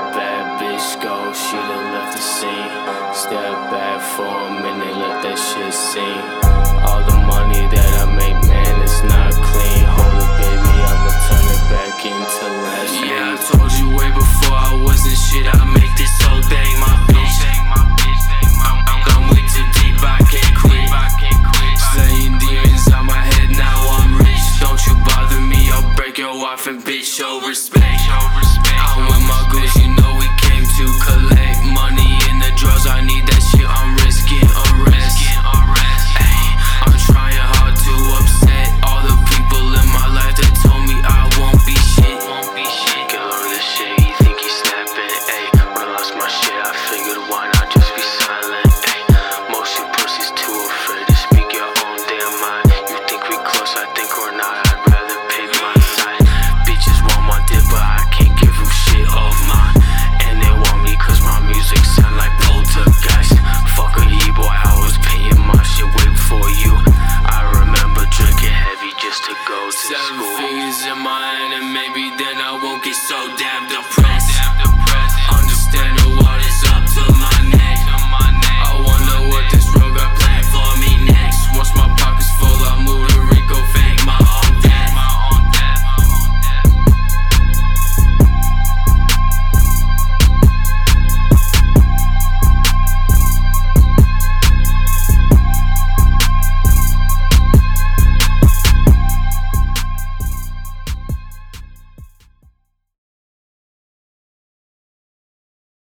bad bitch go, she done left the scene. Step back for a minute, let that shit sink. All the money that I make, man, it's not clean. Hold it, baby, I'ma turn it back into last week. Yeah, I told